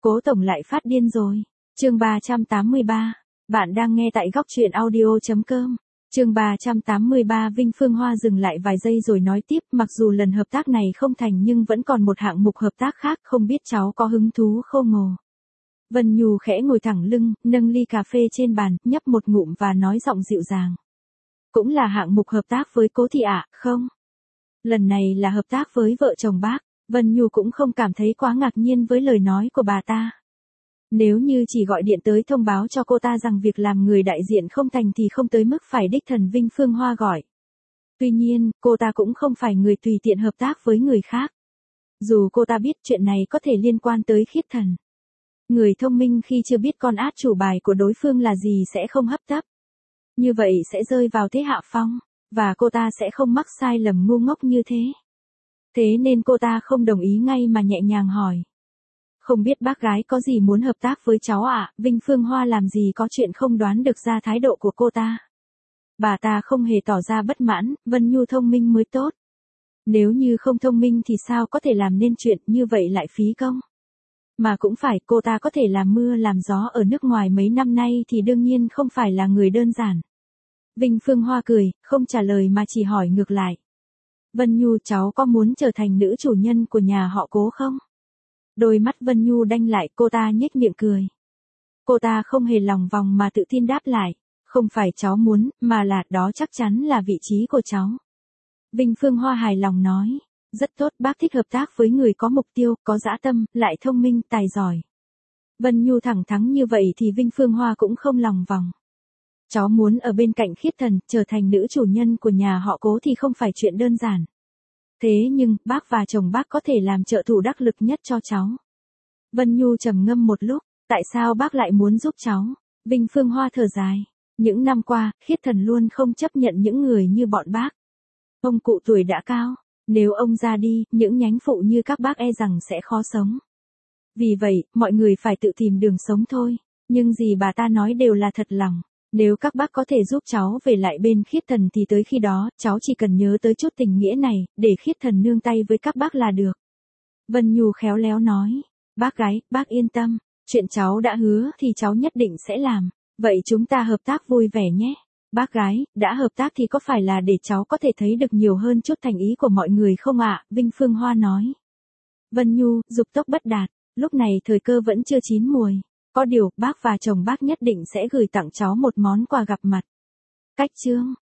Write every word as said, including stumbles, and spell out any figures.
Cố tổng lại phát điên rồi. Chương ba trăm tám mươi ba. Bạn đang nghe tại góc truyện audio chấm com. Chương ba trăm tám mươi ba. Vinh Phương Hoa dừng lại vài giây rồi nói tiếp, mặc dù lần hợp tác này không thành nhưng vẫn còn một hạng mục hợp tác khác, không biết cháu có hứng thú không ngồ. Vân Nhu khẽ ngồi thẳng lưng, nâng ly cà phê trên bàn, nhấp một ngụm và nói giọng dịu dàng. Cũng là hạng mục hợp tác với Cố thị ạ, không? Lần này là hợp tác với vợ chồng bác. Vân Nhu cũng không cảm thấy quá ngạc nhiên với lời nói của bà ta. Nếu như chỉ gọi điện tới thông báo cho cô ta rằng việc làm người đại diện không thành thì không tới mức phải đích thần Vinh Phương Hoa gọi. Tuy nhiên, cô ta cũng không phải người tùy tiện hợp tác với người khác. Dù cô ta biết chuyện này có thể liên quan tới Khiết Thần. Người thông minh khi chưa biết con át chủ bài của đối phương là gì sẽ không hấp tấp. Như vậy sẽ rơi vào thế hạ phong, và cô ta sẽ không mắc sai lầm ngu ngốc như thế. Thế nên cô ta không đồng ý ngay mà nhẹ nhàng hỏi. Không biết bác gái có gì muốn hợp tác với cháu ạ? Vinh Phương Hoa làm gì có chuyện không đoán được ra thái độ của cô ta. Bà ta không hề tỏ ra bất mãn, Vân Nhu thông minh mới tốt. Nếu như không thông minh thì sao có thể làm nên chuyện như vậy lại phí công. Mà cũng phải, cô ta có thể làm mưa làm gió ở nước ngoài mấy năm nay thì đương nhiên không phải là người đơn giản. Vinh Phương Hoa cười, không trả lời mà chỉ hỏi ngược lại. Vân Nhu, cháu có muốn trở thành nữ chủ nhân của nhà họ Cố không? Đôi mắt Vân Nhu đanh lại, cô ta nhếch miệng cười. Cô ta không hề lòng vòng mà tự tin đáp lại. Không phải cháu muốn, mà là đó chắc chắn là vị trí của cháu. Vinh Phương Hoa hài lòng nói. Rất tốt, bác thích hợp tác với người có mục tiêu, có dã tâm, lại thông minh, tài giỏi. Vân Nhu thẳng thắn như vậy thì Vinh Phương Hoa cũng không lòng vòng. Cháu muốn ở bên cạnh Khiết Thần, trở thành nữ chủ nhân của nhà họ Cố thì không phải chuyện đơn giản. Thế nhưng, bác và chồng bác có thể làm trợ thủ đắc lực nhất cho cháu. Vân Nhu trầm ngâm một lúc, tại sao bác lại muốn giúp cháu? Vinh Phương Hoa thở dài. Những năm qua, Khiết Thần luôn không chấp nhận những người như bọn bác. Ông cụ tuổi đã cao, nếu ông ra đi, những nhánh phụ như các bác e rằng sẽ khó sống. Vì vậy, mọi người phải tự tìm đường sống thôi. Nhưng gì bà ta nói đều là thật lòng. Nếu các bác có thể giúp cháu về lại bên Khiết Thần thì tới khi đó, cháu chỉ cần nhớ tới chút tình nghĩa này, để Khiết Thần nương tay với các bác là được. Vân Nhu khéo léo nói. Bác gái, bác yên tâm. Chuyện cháu đã hứa thì cháu nhất định sẽ làm. Vậy chúng ta hợp tác vui vẻ nhé. Bác gái, đã hợp tác thì có phải là để cháu có thể thấy được nhiều hơn chút thành ý của mọi người không ạ? Vinh Phương Hoa nói. Vân Nhu, dục tốc bất đạt. Lúc này thời cơ vẫn chưa chín mùi. Có điều, bác và chồng bác nhất định sẽ gửi tặng cháu một món quà gặp mặt. Cách chương.